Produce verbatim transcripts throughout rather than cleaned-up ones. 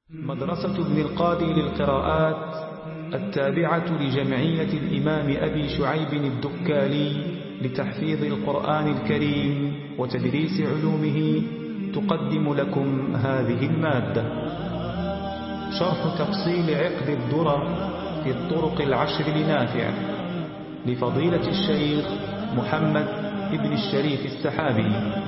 مدرسة ابن القادر للقراءات التابعة لجمعية الإمام أبي شعيب الدكالي لتحفيظ القرآن الكريم وتدريس علومه تقدم لكم هذه المادة. شرح تفصيل عقد الدرر في الطرق العشر لنافع لفضيلة الشيخ محمد ابن الشريف السحابي.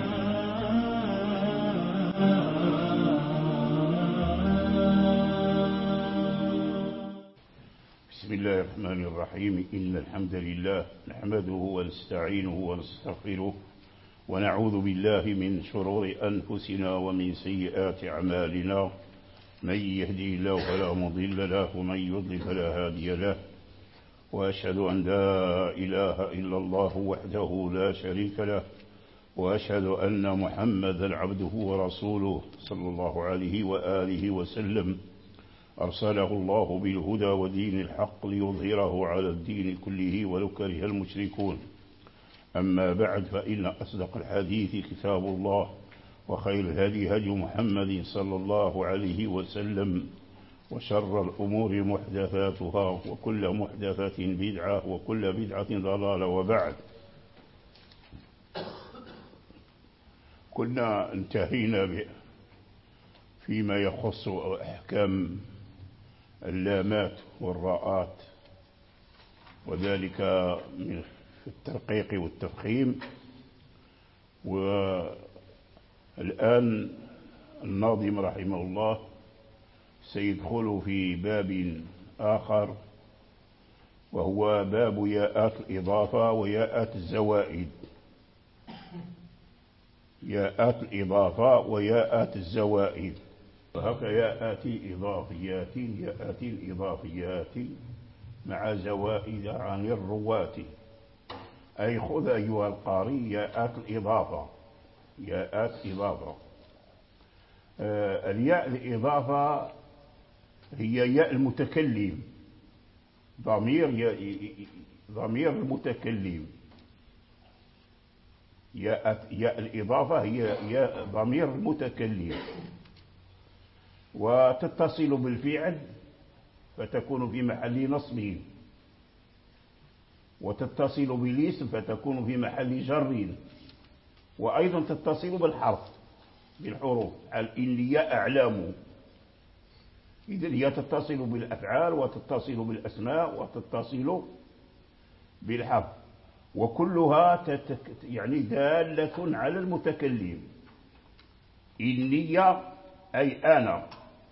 بسم الله الرحمن الرحيم. إن الحمد لله نحمده ونستعينه ونستغفره ونعوذ بالله من شرور أنفسنا ومن سيئات أعمالنا. من يهدي الله فلا مضل له ومن يضلل فلا هادي له، وأشهد أن لا إله إلا الله وحده لا شريك له، وأشهد أن محمدا عبده ورسوله صلى الله عليه وآله وسلم أرسله الله بالهدى ودين الحق ليظهره على الدين كله ولو كره المشركون. أما بعد، فإن أصدق الحديث كتاب الله، وخير الهدي هدي محمد صلى الله عليه وسلم، وشر الأمور محدثاتها، وكل محدثة بدعة، وكل بدعة ضلالة. وبعد، كنا انتهينا فيما يخص أحكام اللامات والراءات، وذلك من الترقيق والتفخيم. والآن الناظم رحمه الله سيدخل في باب آخر، وهو باب ياءات الإضافة وياءات الزوائد. ياءات الإضافة وياءات الزوائد. وهك ياءات إضافيات ياءات إضافيات مع زوائد عن الرواة. أي خذ أيها القارئ ياءات الإضافة. ياءات إضافة آه الياء الإضافة هي ياء المتكلم، ضمير ضمير المتكلم. ياء ياء الإضافة هي ياء ضمير المتكلم، وتتصل بالفعل فتكون في محل نصب، وتتصل بالاسم فتكون في محل جر، وأيضا تتصل بالحرف بالحروف. إني أعلم، إذن هي تتصل بالأفعال وتتصل بالأسماء وتتصل بالحرف، وكلها تتك يعني دالة على المتكلم. إني أي أنا.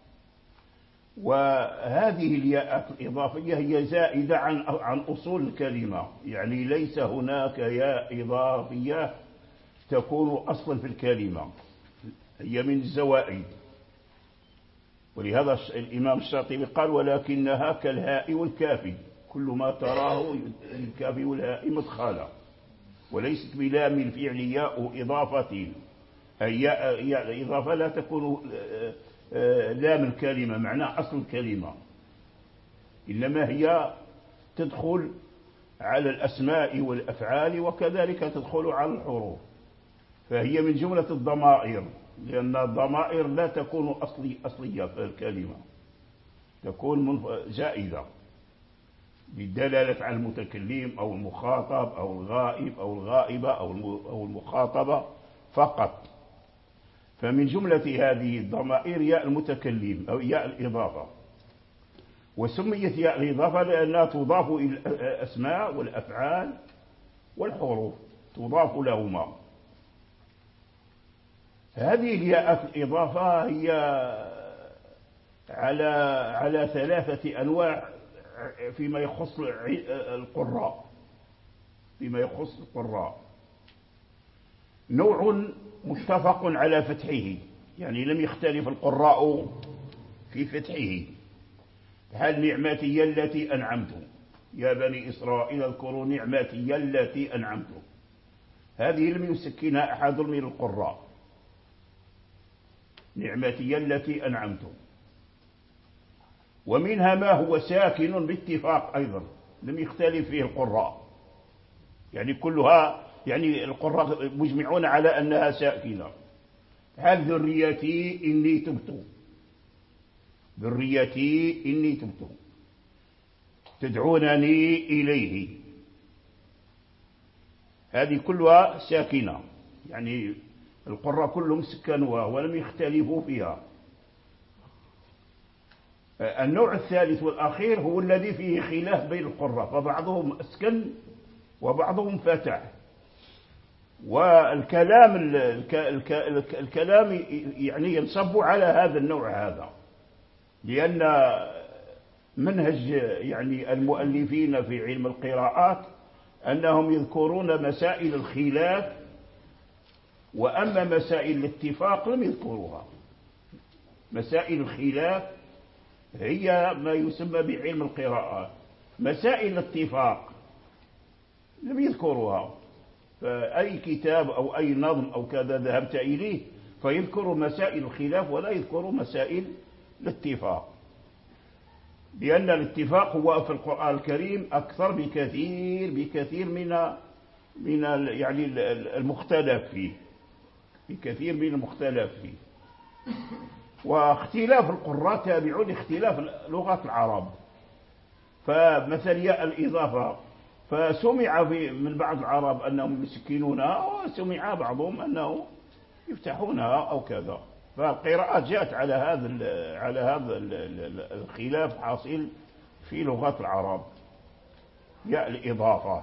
وهذه الياءات الإضافية هي زائدة عن عن أصول الكلمة، يعني ليس هناك ياء إضافية تكون أصلا في الكلمة، هي من الزوائد. ولهذا الإمام الشاطبي قال: ولكنها كالهاء والكاف، كل ما تراه الكاف والهاء مدخلا، وليست بلام الفعل ياء إضافة. أي ياء الإضافة لا تكون لام الكلمة معنى أصل الكلمة، إنما هي تدخل على الأسماء والأفعال، وكذلك تدخل على الحروف، فهي من جملة الضمائر، لأن الضمائر لا تكون أصلي أصلية في الكلمة، تكون زائدة بالدلالة على المتكلم أو المخاطب أو الغائب أو الغائبة أو المخاطبة فقط. فمن جملة هذه الضمائر ياء المتكلم أو ياء الإضافة. وسميت ياء الإضافة لأنها تضاف إلى الأسماء والأفعال والحروف، تضاف لهما. هذه الياءات الإضافة هي على على ثلاثة أنواع فيما يخص القراء. فيما يخص القراء نوع متفق على فتحه، يعني لم يختلف القراء في فتحه، هل نعمتي التي أنعمت يا بني إسرائيل اذكروا نعمتي التي أنعمت، هذه لم يسكنها أحد من القراء، نعمتي التي أنعمت. ومنها ما هو ساكن باتفاق أيضا لم يختلف فيه القراء، يعني كلها يعني القراء مجمعون على أنها ساكنة. هل ذريتي إني تبت، ذريتي إني تبت تدعونني إليه. هذه كلها ساكنة، يعني القراء كلهم سكنوها ولم يختلفوا فيها. النوع الثالث والأخير هو الذي فيه خلاف بين القراء، فبعضهم أسكن وبعضهم فتح. والكلام الكلام يعني ينصب على هذا النوع هذا، لأن منهج يعني المؤلفين في علم القراءات أنهم يذكرون مسائل الخلاف، وأما مسائل الاتفاق لم يذكروها. مسائل الخلاف هي ما يسمى بعلم القراءات، مسائل الاتفاق لم يذكروها. فأي كتاب أو أي نظم أو كذا ذهبت إليه فيذكر مسائل الخلاف ولا يذكر مسائل الاتفاق، لأن الاتفاق هو في القرآن الكريم أكثر بكثير بكثير من من يعني المختلف فيه، بكثير من المختلف فيه. واختلاف القراء تابع لاختلاف لغات العرب. فمثل ياء الإضافة فسمع في من بعض العرب أنهم يسكنونها، وسمع بعضهم أنه يفتحونها أو كذا. فالقراءات جاءت على هذا على هذا الخلاف حاصل في لغات العرب. ياء الإضافة،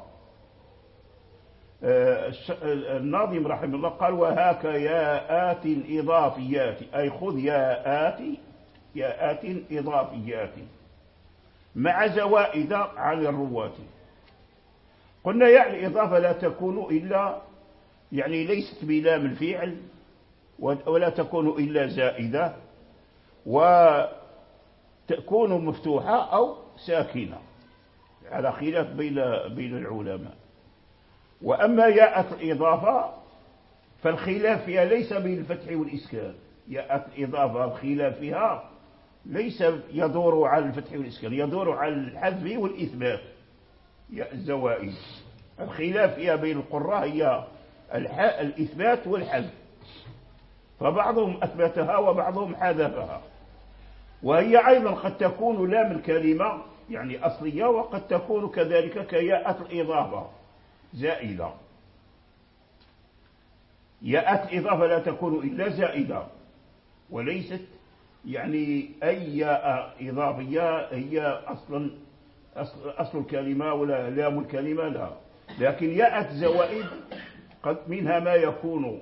الناظم رحمه الله قال: وهاك ياءات إضافيات، أي خذ ياءات ياءات إضافيات مع زوائد عن الرواة. قلنا ياء الإضافة لا تكون إلا يعني ليست بلام الفعل، ولا تكون إلا زائدة، وتكون مفتوحة أو ساكنة على خلاف بين بين العلماء. وأما ياء الإضافة فالخلاف فيها ليس بين الفتح والإسكان. ياء الإضافة الخلاف فيها ليس يدور على الفتح والإسكان، يدور على الحذف والإثبات. ياء الزوائد الخلاف فيها بين القراء هي الإثبات والحذف، فبعضهم أثبتها وبعضهم حذفها. وهي أيضا قد تكون لام الكلمة يعني أصلية، وقد تكون كذلك كياء الإضافة زائدة. ياء الإضافة لا تكون إلا زائدة، وليست يعني أي ياء إضافية هي أصلا أصل, أصل الكلمة ولا لام الكلمة، لا. لكن ياء الزوائد قد منها ما يكون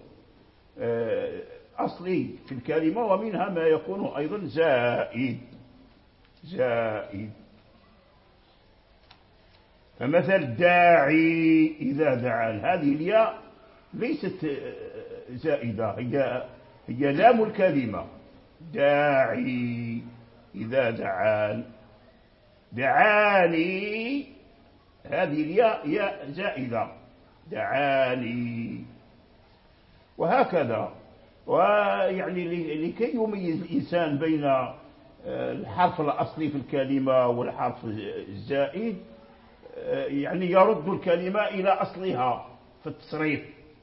أصلي في الكلمة، ومنها ما يكون أيضا زائد زائد. فمثل داعي إذا دعان، هذه الياء ليست زائدة، هي هي لام الكلمة. داعي إذا دعان، دعاني هذه الياء ياء زائدة، دعاني، وهكذا. ويعني لكي يميز الإنسان بين الحرف الأصلي في الكلمة والحرف الزائد، يعني يرد الكلمة إلى أصلها في التصريف.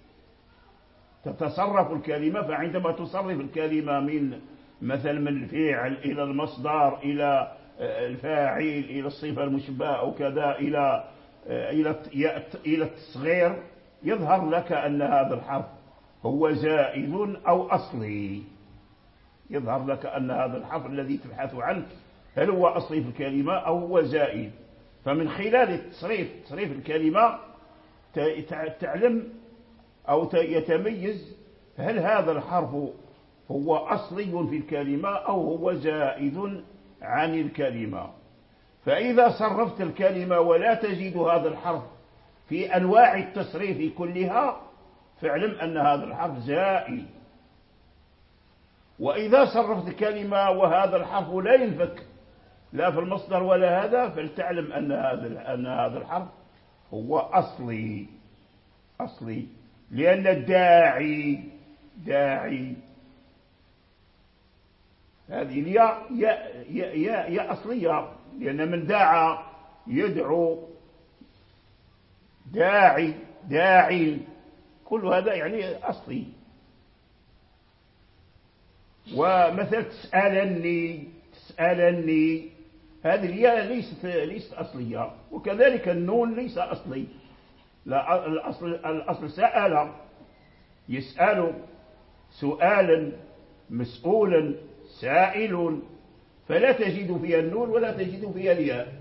تتصرف الكلمة، فعندما تصرف الكلمة من مثل من الفعل إلى المصدر إلى الفاعل إلى الصفة المشبهة أو كذا إلى إلى إلى التصغير، يظهر لك أن هذا الحرف هو زائد أو أصلي. يظهر لك أن هذا الحرف الذي تبحث عنه هل هو أصلي في الكلمة أو هو زائد. فمن خلال التصريف تصريف الكلمة تعلم أو يتميز هل هذا الحرف هو أصلي في الكلمة أو هو زائد عن الكلمة. فإذا صرفت الكلمة ولا تجد هذا الحرف في أنواع التصريف كلها، فاعلم أن هذا الحرف زائد. وإذا صرفت الكلمة وهذا الحرف لا ينفك لا في المصدر ولا هذا، فلتعلم أن هذا أن هذا الحرف هو أصلي أصلي لأن الداعي داعي هذه الياء ياء ياء ياء أصلية، لأن من دعا يدعو، داعي داعي، كل هذا يعني أصلي. ومثل تسألني يسألني، هذه الياء ليست ليست أصلية، وكذلك النون ليس أصلي. لا، الأصل الأصل سأل، يسأل سؤالا، مسؤولا، سائل، فلا تجد فيها النون ولا تجد فيها الياء،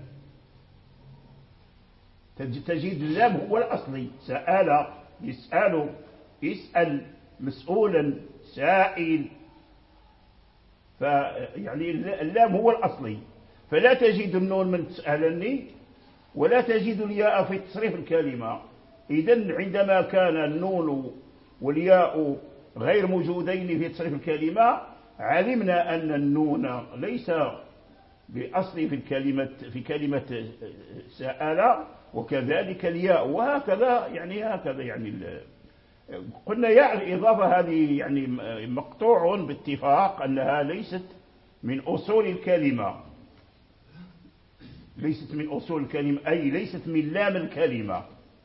تجد اللام هو الأصلي. سأل، يسأل، يسأل، مسؤولا، سائل، فيعني اللام هو الأصلي، فلا تجد النون من تسألني ولا تجد الياء في تصريف الكلمة. إذن عندما كان النون والياء غير موجودين في تصريف الكلمة، علمنا أن النون ليس بأصل في الكلمة في كلمة سأل، وكذلك الياء، وهكذا يعني هكذا يعني قلنا ياء الإضافة هذه يعني مقطوع باتفاق أنها ليست من أصول الكلمة، ليست من أصول الكلمة، أي ليست من لام الكلمة.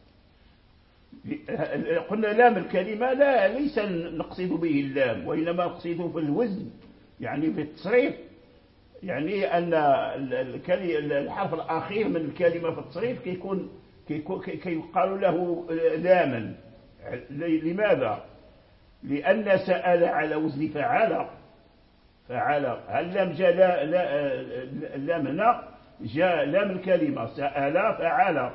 قلنا لام الكلمة لا ليس نقصد به اللام، وإنما نقصده في الوزن، يعني في التصريف، يعني أن الحرف الأخير من الكلمة في التصريف كيكون كيقال له لاما. لماذا؟ لأن سأل على وزن فعل، فعل اللام جاء اللام هنا جاء لام الكلمة، سأل فعل.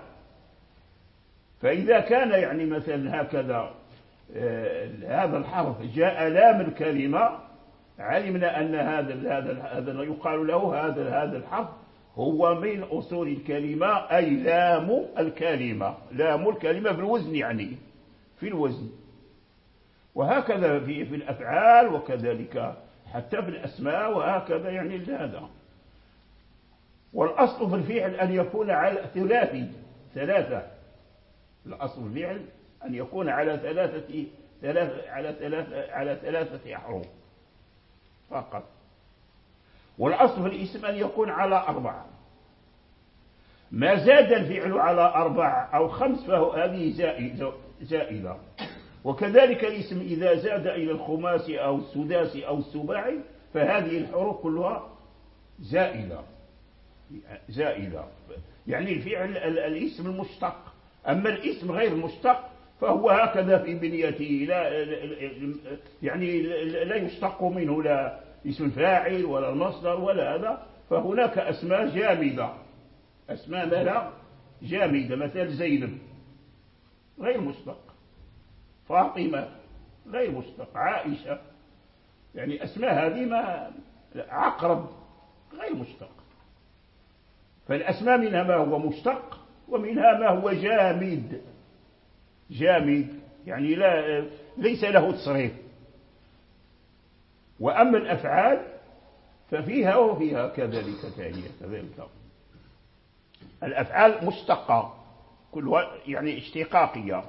فإذا كان يعني مثلا هكذا هذا الحرف جاء لام الكلمة، علمنا أن هذا هذا هذا يقال له هذا هذا الحرف هو من أصول الكلمة، أي لام الكلمة، لام الكلمة في الوزن، يعني في الوزن. وهكذا في في الأفعال، وكذلك حتى في الأسماء، وهكذا يعني هذا. والأصل في الفعل أن يكون على ثلاثي ثلاثة الأصل في الفعل أن يكون على ثلاثة ثلاثة على ثلاثة على ثلاثة أحرف فقط. والأصل في الاسم أن يكون على أربعة. ما زاد الفعل على أربعة أو خمس فهو هذه زائدة. وكذلك الاسم إذا زاد إلى الخماسي أو السداسي أو السباعي فهذه الحروف كلها زائدة زائدة يعني الفعل الاسم المشتق. أما الاسم غير المشتق فهو هكذا في بنيته، لا يعني لا يشتق منه لا اسم الفاعل ولا المصدر ولا هذا. فهناك أسماء جامدة، أسماء لا جامدة، مثل زينب غير مشتق، فاطمة غير مشتق، عائشة، يعني أسماء هذه ما عقرب غير مشتق. فالأسماء منها ما هو مشتق ومنها ما هو جامد، جامد يعني لا ليس له تصريف. وأما الأفعال ففيها وفيها كذلك ثانية كذلك. الأفعال مشتقة كلها يعني اشتقاقية.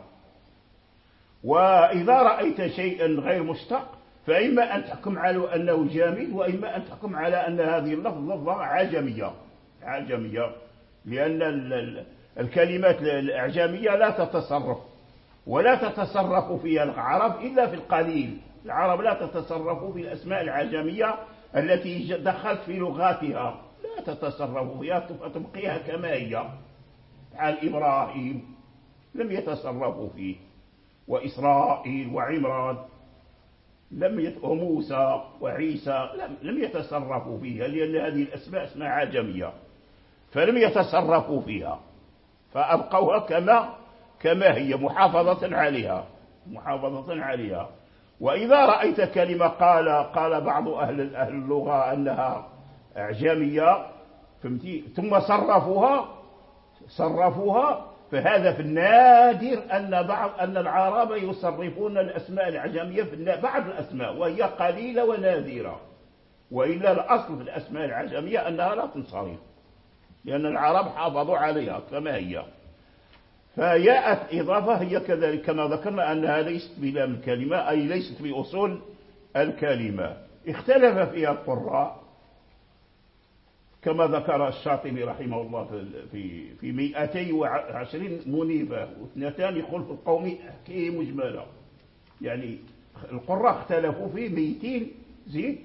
وإذا رأيت شيئا غير مشتق فإما أن تحكم على أنه جامد، وإما أن تحكم على أن هذه اللفظة لفظة عجمية عجمية لأن الكلمات الأعجمية لا تتصرف ولا تتصرف فيها العرب إلا في القليل. العرب لا تتصرف في الأسماء العجمية التي دخلت في لغاتها، لا تتصرف فيها، تبقيها كما هي. على إبراهيم لم يتصرفوا فيه، وإسرائيل وعمران لم يت... وموسى وعيسى لم, لم يتصرفوا فيها، لأن هذه الأسماء أسماء عجمية فلم يتصرفوا فيها، فأبقوها كما كما هي محافظة عليها محافظة عليها. وإذا رأيت كلمة قال قال بعض أهل أهل اللغة أنها أعجمية فهمتي ثم صرفوها صرفوها فهذا في النادر أن بعض أن العرب يصرفون الأسماء العجمية في بعض الأسماء، وهي قليلة ونادرة. وإلا الأصل في الأسماء العجمية أنها لا تنصرف، لأن العرب حافظوا عليها كما هي. فياءت إضافة هي كذلك كما ذكرنا أنها ليست بلام الكلمة، أي ليست بأصول الكلمة. اختلف فيها القراء كما ذكر الشاطبي رحمه الله في في مئتين وعشرين منيبة واثنتان خلف القوم كي مجملة. يعني القراء اختلفوا في مئتين زيد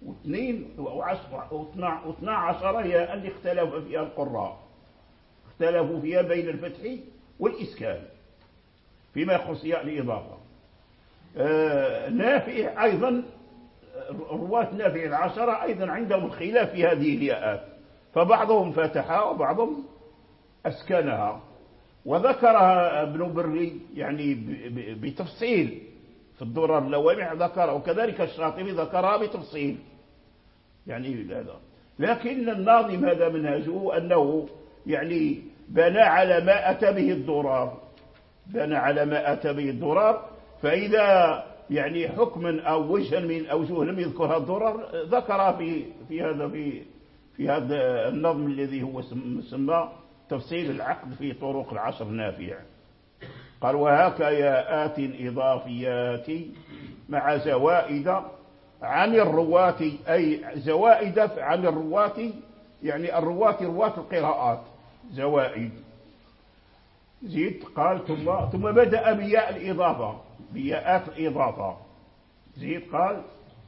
واثنين واثنا عشر هي اللي اختلف فيها القراء، اختلفوا فيها بين الفتح والإسكان فيما يخص ياء الإضافة. آه نافع أيضا، رواة نافع العشرة أيضا عندهم الخلاف في هذه الياءات، فبعضهم فتحها وبعضهم أسكنها، وذكرها ابن بري يعني بتفصيل في الدرر اللوامع ذكرها، وكذلك الشاطبي ذكرها بتفصيل يعني هذا. لكن الناظم هذا منهجه أنه يعني بنى على ما أتى به الدرر، بنى على ما أتى به الدرر، فإذا يعني حكما أو وجها من أوجه لم يذكرها الدرر ذكرها في في هذا في في هذا النظم الذي هو سمى تفصيل العقد في طرق العشر نافع. قال وهاك ياءات إضافيات مع زوائد عن الرواة، أي زوائد عن الرواة يعني الرواة رواة القراءات زوائد. زيد قال ثم ثم بدأ بياء الإضافة، بياءات الإضافة. زيد قال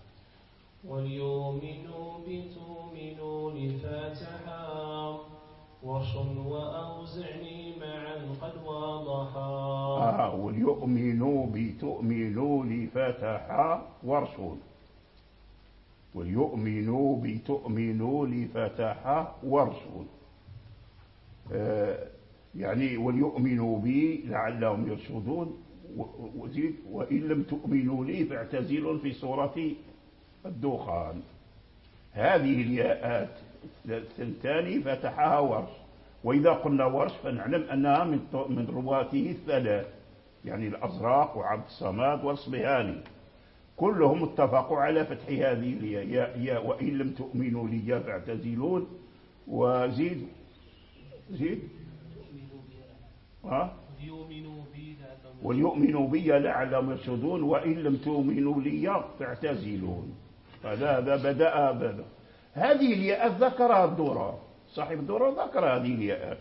وليؤمنوا بتؤمنوا لفاتحا ورش وأوزعني معا قد واضحا. آه وليؤمنوا بتؤمنوا لفتحا ورش، وليؤمنوا بتؤمنوا لفتحا ورش. آه يعني وليؤمنوا بي لعلهم يرشدون. وزيد وإن لم تؤمنوا لي فاعتزلوا في سورة الدخان. هذه الياءات الثنتان فتحها ورش، وإذا قلنا ورش فنعلم أنها من من رواته الثلاث، يعني الأزرق وعبد الصمد والصبيهاني، كلهم اتفقوا على فتح هذه الياء يا وإن لم تؤمنوا لي فاعتزلون. وزيد زيد ها وليؤمنوا بي لعلهم يرشدون وإن لم تؤمنوا لي فاعتزلون. هذا هذا بدأ بدأ هذه الياءات ذكرها الدرر، صاحب الدرر ذكر هذه الياءات.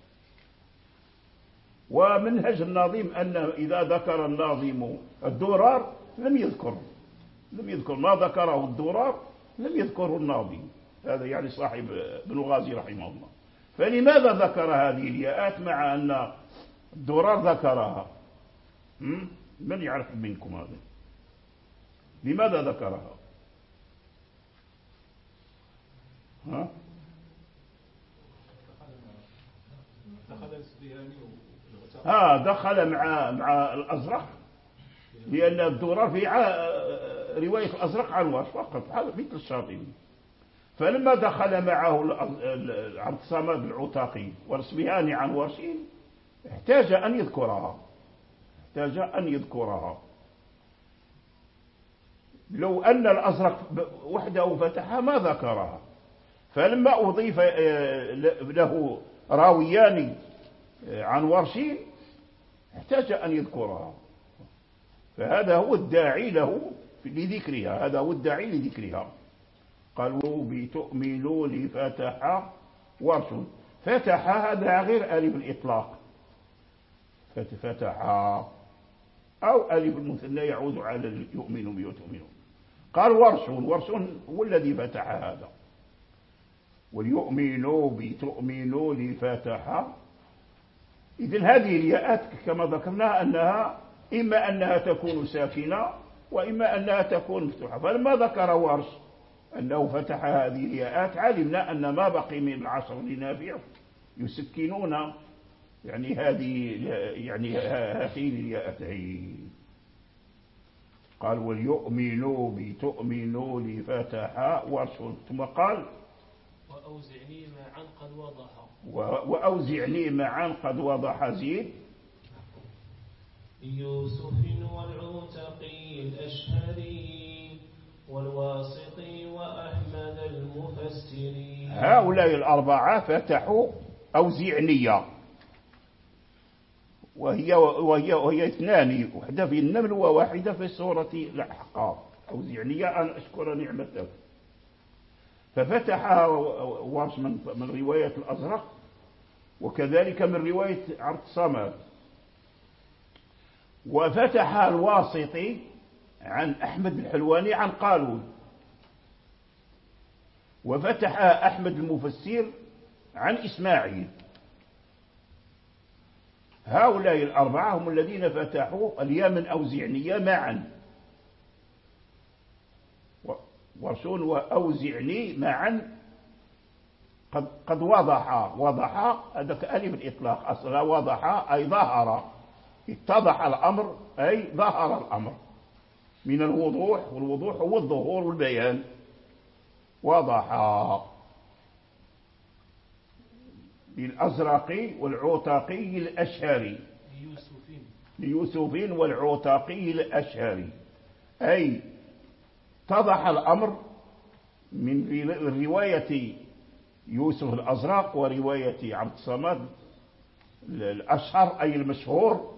ومنهج الناظم أن إذا ذكر الناظم الدرر لم يذكر لم يذكر ما ذكره الدرر لم يذكره الناظم، هذا يعني صاحب ابن غازي رحمه الله. فلماذا ذكر هذه الياءات مع أن الدرر ذكرها؟ من يعرف منكم هذا؟ لماذا ذكرها؟ ها؟ ها دخل مع مع الأزرق، لأن الدرر في رواية الأزرق عن ورش فقط مثل الشاطبي. فلما دخل معه عبد الصمد العتاقي والصبيهاني عن ورش احتاج أن يذكرها احتاج أن يذكرها لو أن الأزرق وحده فتحها ما ذكرها. فلما أضيف له راويان عن ورش احتاج أن يذكرها، فهذا هو الداعي له لذكرها، هذا هو الداعي لذكرها. قالوا بتؤمنوا لفتح ورش. فتح هذا غير ألف الإطلاق، فتح أو ألف المثنى يعود على يؤمن بيؤمنون. قال ورش، ورش هو الذي فتح هذا. وليؤمنوا بتؤمنوا لفتح. إذن هذه الياءات كما ذكرنا أنها إما أنها تكون ساكنة وإما أنها تكون مفتوحة. فلما ذكر ورش أنه فتح هذه الياءات علمنا أن ما بقي من العشر لنافع يسكنون يعني هذه يعني هاتين الياءتين. قال وليؤمنوا بتؤمنوا لفتح ورش. ثم قال وأوزعني معا قد وضح. وأوزعني معا قد وضح. زيد يوسف والعتقي الأشهري والواسطي وأحمد المفسري. هؤلاء الأربعة فتحوا أوزعنية، وهي وهي وهي اثنان، واحدة في النمل وواحدة في سورة الأحقاف. أوزعنية أن أشكر نعمتك. ففتحها ورش من رواية الأزرق وكذلك من رواية عبد الصمد. وفتحها الواسطي عن أحمد الحلواني عن قالون. وفتح أحمد المفسر عن إسماعيل. هؤلاء الأربعة هم الذين فتحوا اليمن أوزعنية معا، ورسول وأوزعني معا قد قد وضح وضح هذاك ألف الإطلاق أصلا، وضح أي ظهر، اتضح الأمر أي ظهر الأمر من الوضوح، والوضوح هو الظهور والبيان. وضح للأزرقي والعوتاقي الأشهري، ليوسف والعوتاقي الأشهري، أي اتضح الأمر من رواية يوسف الأزرق ورواية عبد الصمد الأشهر أي المشهور،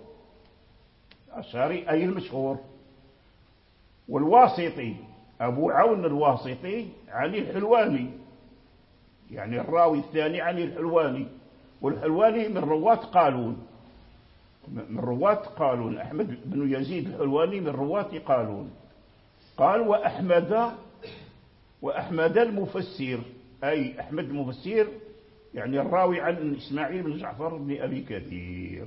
الأشهري أي المشهور. والواسطي أبو عون الواسطي عن الحلواني، يعني الراوي الثاني عن الحلواني، والحلواني من رواة قالون، من رواة قالون. أحمد بن يزيد الحلواني من رواة قالون. قال وأحمد وأحمد المفسر، أي أحمد المفسر يعني الراوي عن إسماعيل بن جعفر بن أبي كثير.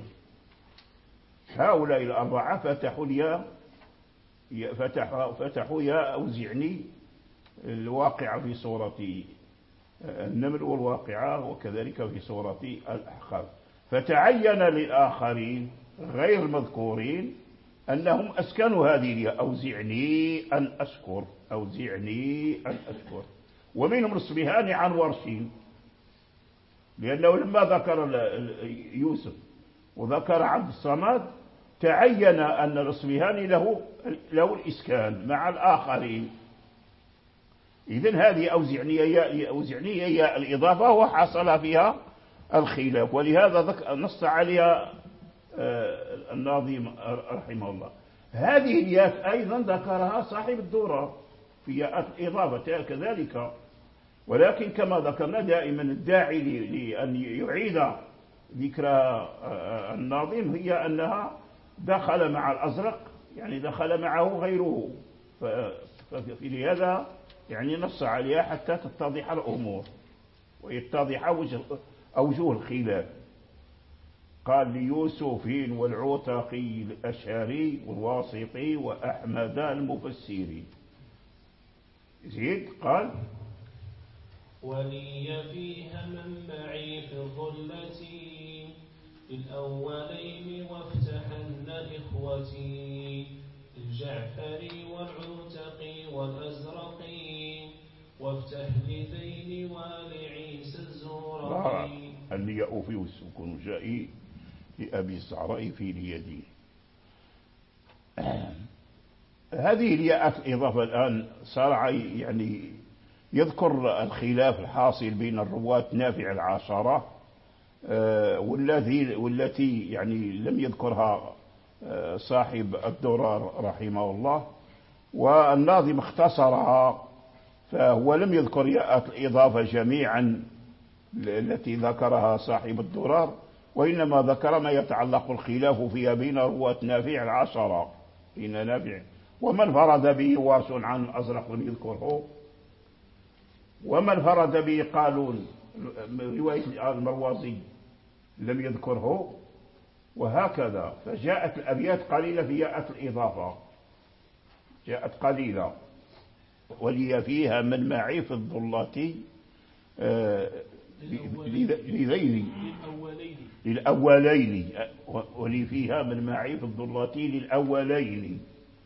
هؤلاء الأربعة فتحوا لي فتحوا, فتحوا يا أوزعني الواقعة في سورة النمل والواقعة، وكذلك في سورة الأحقاف. فتعين للآخرين غير المذكورين أنهم أسكنوا هذه الياء، أوزعني أن أشكر، أوزعني أن أشكر. ومنهم الصبيهاني عن ورشين، لأنه لما ذكر يوسف وذكر عبد الصمد تعين أن الصبيهاني له له الإسكان مع الآخرين. إذن هذه أوزعنية ياء أوزعنية ياء الإضافة وحصل فيها الخلاف، ولهذا نص عليها الناظم رحمه الله. هذه الياء أيضا ذكرها صاحب الدورة في ياء الإضافة كذلك، ولكن كما ذكرنا دائما الداعي لأن يعيد ذكر الناظم هي أنها دخل مع الأزرق، يعني دخل معه غيره، ففي لهذا يعني نص عليها حتى تتضح الأمور ويتضح أوجه الخلاف. قال ليوسف والعوتاقي الأشهري والواسطي وأحمد المفسري. زيد قال ولي فيها من معي في ظلتي للأولين وافتحن إخوتي الجعفري والعوتقي والأزرقي وافتح لذين ولعيسى الزورقي. الياء في والسكون جائي لأبي الزعراء في اليدين. هذه الياء الإضافة الآن صار يعني يذكر الخلاف الحاصل بين الرواة نافع العشرة والتي والتي يعني لم يذكرها صاحب الدرر رحمه الله، والناظم اختصرها، فهو لم يذكر ياء الإضافة جميعا التي ذكرها صاحب الدرر، وإنما ذكر ما يتعلق الخلاف فيها بين رواة نافع العشرة، بين نافع ومن فرد به واس عن الأزرق لم يذكره، ومن فرد به قالون رواية المروزي لم يذكره، وهكذا. فجاءت الأبيات قليلة في ياء الإضافة، جاءت قليلة. ولي فيها من معي في الظلات لذين للأولين، ولي فيها من معي في الظلات للأولين.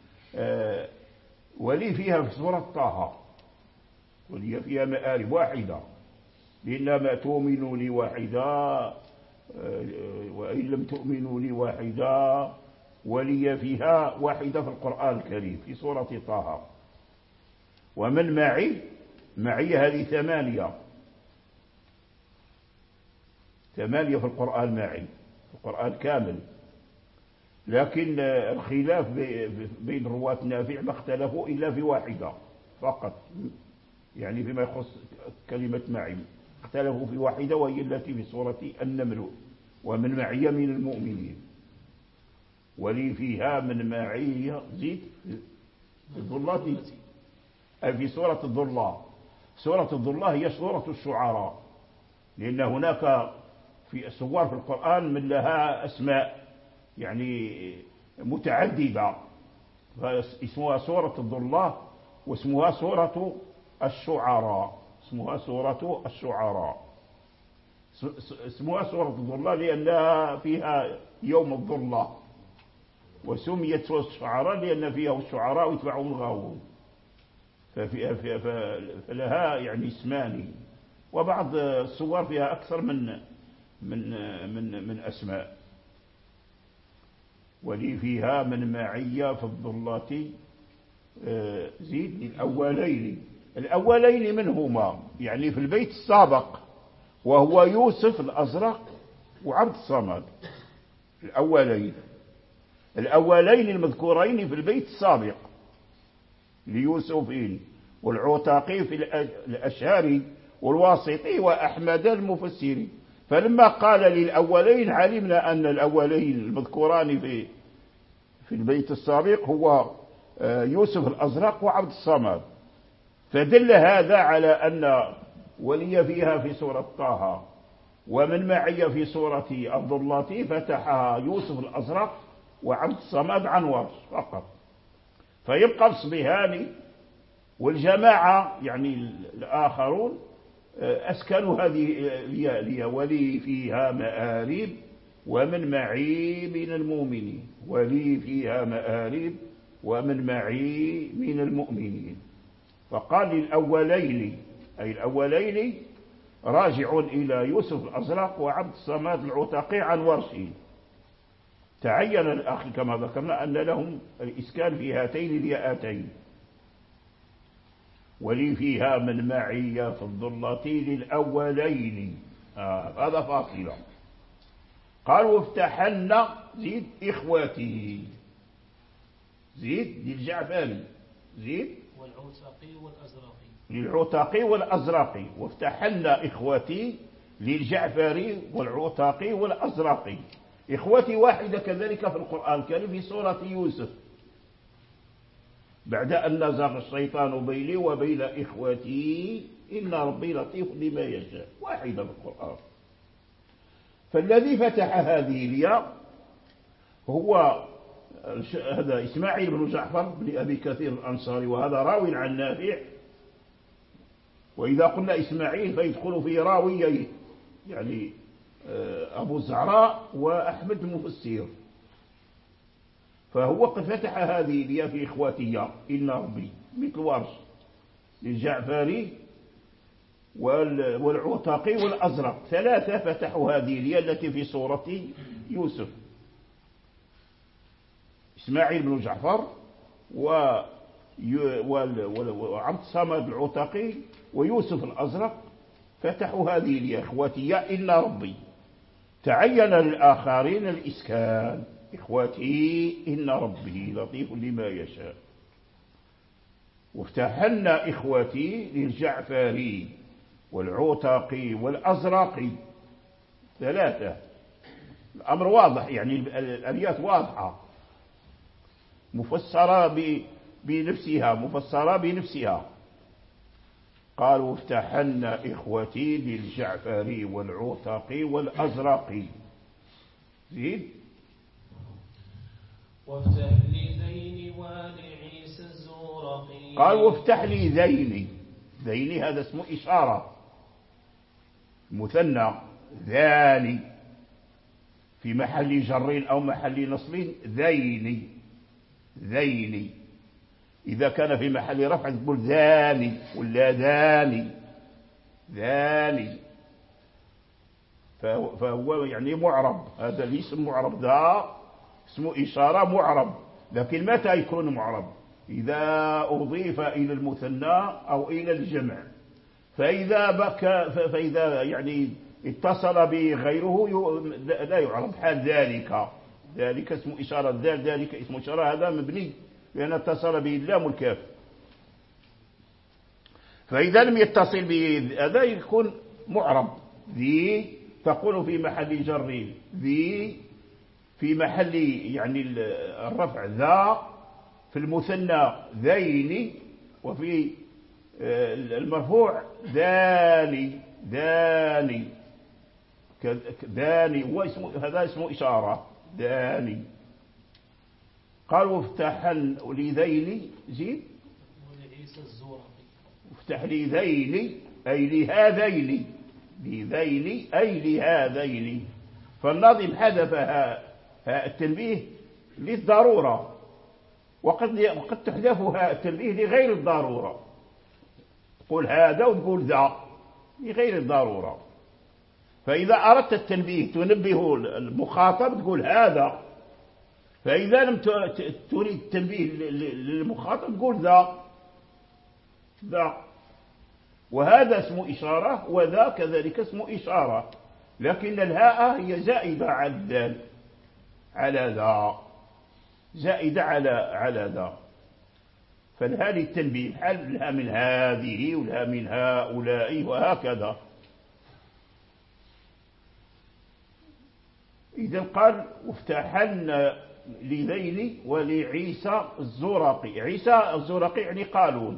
ولي فيها في سورة طه، ولي فيها مآرب واحدة، لإنما تؤمنوا لي واحدة وإن لم تؤمنوا لي واحدة. ولي فيها واحدة في القرآن الكريم في سورة طه. ومن معي، معي هذه ثمانية، ثمانية في القرآن معي، في القرآن كامل. لكن الخلاف بين رواة نافع ما اختلفوا إلا في واحدة فقط، يعني فيما يخص كلمة معي اختلفوا في واحدة، وهي التي في سورة النمل، ومن معي من المؤمنين. ولي فيها من معي زيد في الظلات، أي في سورة الظلات. سورة الظلة هي سورة الشعراء، لأن هناك في سور في القرآن من لها أسماء يعني متعددة، فاسمها سورة الظلة واسمها سورة الشعراء، اسمها سورة الشعراء، اسمها سورة الظلة لأنها فيها يوم الظلة، وسميت سورة الشعراء لأن فيها الشعراء يتبعهم الغاوون، ففيها فلها يعني اسمان، وبعض السور فيها أكثر من من من من أسماء. ولي فيها من معي في الظلة زيد الأولين، الأولين من هما يعني في البيت السابق وهو يوسف الأزرق وعبد الصمد، الأولين الأولين المذكورين في البيت السابق ليوسفين والعتاقي في الأشهر والواسطي وأحمد المفسري. فلما قال للأولين علمنا أن الأولين المذكوران في في البيت السابق هو يوسف الأزرق وعبد الصمد، فدل هذا على أن ولي فيها في سورة طه ومن معي في سورة الظلة فتحها يوسف الأزرق وعبد الصمد عن ورش فقط، فيبقى الصبيهاني والجماعة يعني الآخرون أسكنوا هذه لي ولي فيها مآرب ومن معي من المؤمنين، ولي فيها مآرب ومن معي من المؤمنين. فقال للأولين أي الأولين راجع إلى يوسف الأزرق وعبد الصمد العتاقي عن ورشه. تعين الأخ كما ذكرنا أن لهم الإسكان في هاتين الياءتين، ولي فيها من معي في الظلة للأولين، آه هذا فاصلة. قال وافتحن زيد إخواتي، زيد للجعفري، زيد والعتاقي والأزرقي، للعتاقي والأزرقي، وافتحن إخوتي للجعفري والعتاقي والأزرقي. إخوتي واحدة كذلك في القرآن الكريم في سورة يوسف، بعد أن نزغ الشيطان بيني وبين إخوتي إن ربي لطيف لما يشاء، واحدة في القرآن. فالذي فتح هذه الياء هو هذا إسماعيل بن جعفر بن أبي كثير الأنصاري، وهذا راوي عن نافع، وإذا قلنا إسماعيل فيدخل في راويين يعني أبو الزهراء وأحمد المفسر، فهو قد فتح هذه الياء في إخواتية إن ربي مثل ورش للجعفري والعتاقي والأزرق، ثلاثة فتحوا هذه الياء التي في سورة يوسف، إسماعيل بن جعفر وعبد الصمد العتاقي ويوسف الأزرق فتحوا هذه الياء إخواتية إن ربي. تعين للآخرين الإسكان إخوتي إن ربي لطيف لما يشاء. وافتحن إخوتي للجعفري والعتاقي والأزرقي، ثلاثة. الأمر واضح يعني الآيات واضحة مفسرة بنفسها مفسرة بنفسها. قال وافتحن إخوتي للجعفري والعتاقي والأزرقي، زيد وافتح لي ذين ولعيسى الزورقي. قال وافتح لي ذين، ذين هذا اسمه إشارة مثنى، ذاني في محل جر أو محل نصب، ذين ذين. إذا كان في محل رفع تقول ذاني ولا ذاني ذاني، فهو يعني معرب، هذا الاسم معرب، ذا اسمه إشارة معرب. لكن متى يكون معرب؟ إذا أضيف إلى المثنى أو إلى الجمع. فإذا بكى فإذا يعني اتصل بغيره لا يعرب، حال ذلك، ذلك اسمه إشارة، ذال ذلك اسمه إشارة، هذا مبني لأن اتصل به اللام والكاف. فإذا لم يتصل به هذا يكون معرب. ذي تقول في محل جر، ذي في محل يعني الرفع ذا، في المثنى ذين، وفي المرفوع داني داني داني هو اسمه، هذا اسمه إشارة داني. قال وافتح لذيل زيد ولعيسى الزورقي افتح لذيل أي لهذين لذيل أي لهذين. فالناظم حذف التنبيه للضرورة، وقد وقد تحذفها التنبيه لغير الضرورة. تقول هذا وتقول ذا لغير الضرورة. فإذا أردت التنبيه تنبه المخاطب تقول هذا، فإذا لم تريد التنبيه للمخاطب تقول ذا ذا. وهذا اسمه إشارة وذا كذلك اسمه إشارة، لكن الهاء هي زائدة على الذال على ذا، زائدة على على ذا. فالهاء للتنبيه بحال لها من هذه ولها من هؤلاء وهكذا. إذا قال وافتحن لذيل ولعيسى الزرقي. عيسى الزرقي يعني قالون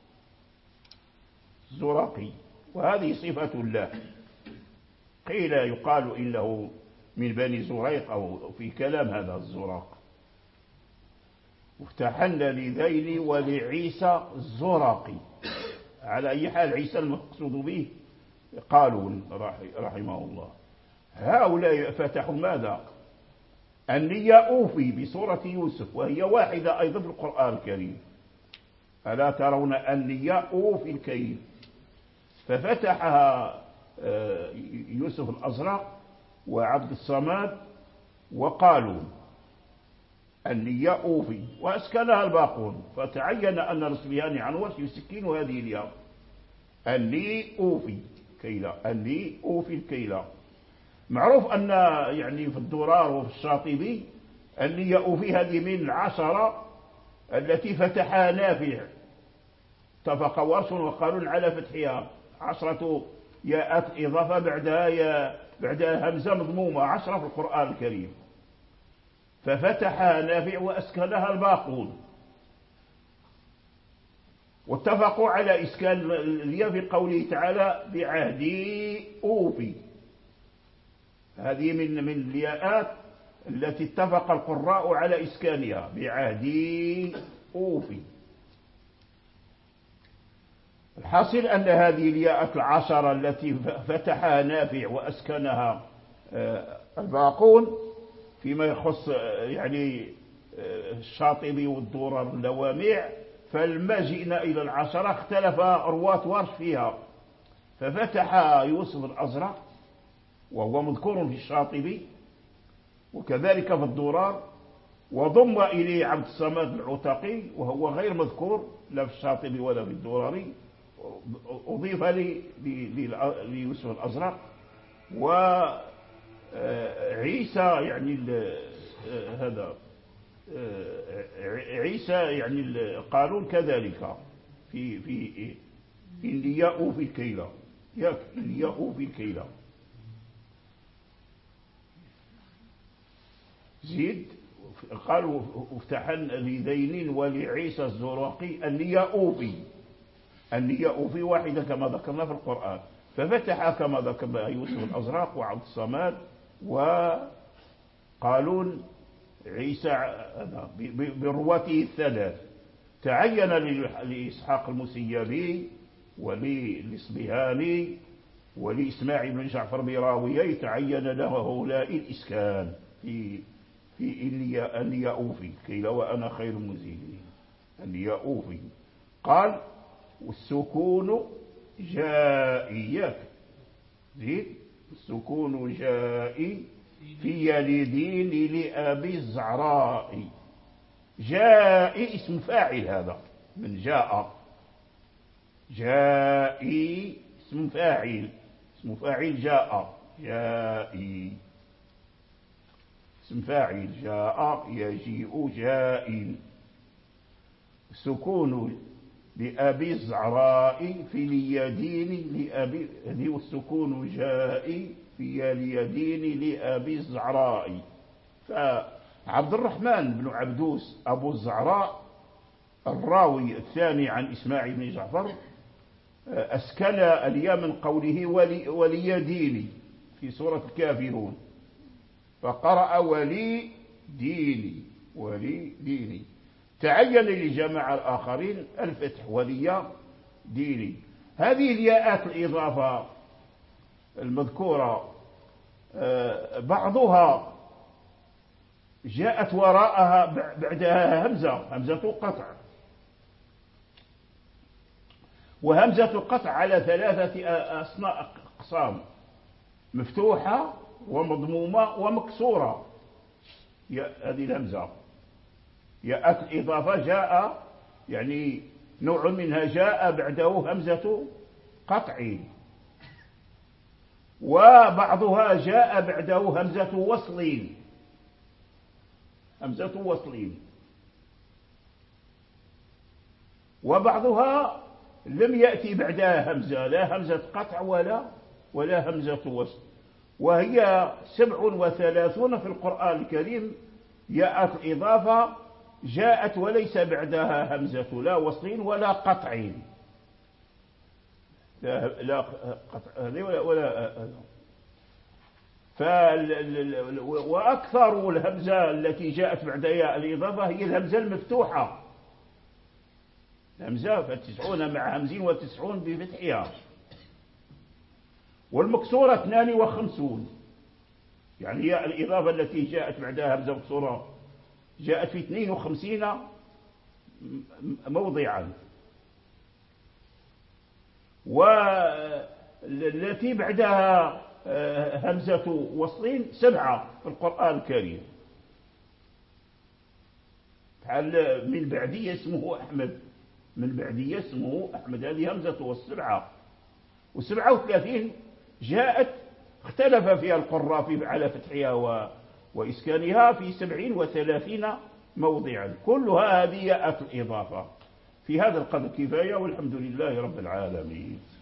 الزرقي، وهذه صفة الله. قيل يقال إنه من بني زريق أو في كلام هذا الزرق. وافتحن لذيل ولعيسى الزرقي. على أي حال عيسى المقصود به قالون رحمه الله. هؤلاء فتحوا ماذا؟ النية أوفي بسورة يوسف، وهي واحدة أيضا في القرآن الكريم. ألا ترون النية أوفي الكيل. ففتحها يوسف الأزرق وعبد الصمد وقالوا النية أوفي، وأسكنها الباقون. فتعين أن الرسليان عن ورش يسكين هذه الياء الني أوفي كيلا، الني أوفي الكيلا. معروف أن يعني في الدرار وفي الشاطبي النية أوفي هذه من العشرة التي فتحها نافع. اتفق ورش وقالوا على فتحها عشرة ياءات إضافة بعدها يا بعدها همزة مضمومة، عشرة في القرآن الكريم. ففتحها نافع وأسكنها الباقون، واتفقوا على إسكان الياء في قوله تعالى بعهدي أوفي. هذه من من الياءات التي اتفق القراء على إسكانها بعهدي أوفي. الحاصل أن هذه الياءات العشرة التي فتحها نافع وأسكنها الباقون فيما يخص يعني الشاطبي والدرر اللوامع، فلما جئنا إلى العشرة اختلف رواة ورش فيها. ففتح يوسف الأزرق وهو مذكور في الشاطبي وكذلك في الدرر، وضم إليه عبد الصمد العتقي وهو غير مذكور لا في الشاطبي ولا في الدرري، أضيف ليوسف الأزرق. وعيسى يعني هذا عيسى يعني قالون كذلك في في الياء في الكيلة، الياء في الكيلة. زيد قالوا افتحن لذين ولعيسى الزرقي النياء في النياء في واحدة كما ذكرنا في القرآن. ففتح كما ذكرنا يوسف الأزرق وعبد الصمد وقالون عيسى برواته الثلاث. تعين لإسحاق المسيبي وللإصبهاني ولإسماعيل بن جعفر براويي تعين له هؤلاء الإسكان في في النياء في قيل وأنا خير مزيدين النياء في. قال والسكون جائية زيد السكون جائي في يلدين لأبي الزعراء. جائي اسم فاعل، هذا من جاء. جائي اسم فاعل، اسم فاعل جاء جائي اسم فاعل جاء يجيء جائي. سكون لأبي الزعراء في اليدين لأبي هذه السكون جائي في اليدين لأبي الزعراء. فعبد الرحمن بن عبدوس أبو الزعراء الراوي الثاني عن إسماعيل بن جعفر أسكن الياء من قوله ولي, ولي ديني في سورة الكافرون، فقرأ ولي ديني ولي ديني. تعين لجماعة الآخرين الفتح ولي ديني. هذه الياءات الإضافة المذكورة بعضها جاءت وراءها بعدها همزة همزة قطع، وهمزة القطع على ثلاثة أقسام: مفتوحة ومضمومة ومكسورة. هذه الهمزة ياء الإضافة جاء يعني نوع منها جاء بعده همزة قطع، وبعضها جاء بعده همزة وصل همزة وصل وبعضها لم يأتي بعدها همزة، لا همزة قطع ولا ولا همزة وصل. وهي سبع وثلاثون في القرآن الكريم ياء الإضافة جاءت وليس بعدها همزة لا وصل ولا قطع، لا لا قطع ولا ولا فال وأكثر الهمزة التي جاءت بعد ياء الإضافة هي الهمزة المفتوحة، همزة فتسعون مع همزين وتسعون بفتحها. والمكسورة اثنان وخمسون، يعني ياء الإضافة التي جاءت بعدها همزة مكسورة جاءت في اثنين وخمسين موضعا، والتي بعدها همزة وصل سبعة في القرآن الكريم. من بعدية اسمه أحمد، من بعدية اسمه أحمد، هذه همزة والسبعة. وسبعة وثلاثين جاءت اختلف فيها القراء على فتحها و... وإسكانها في سبعين وثلاثين موضعا. كلها هذه ياء الإضافة. في هذا القدر كفاية، والحمد لله رب العالمين.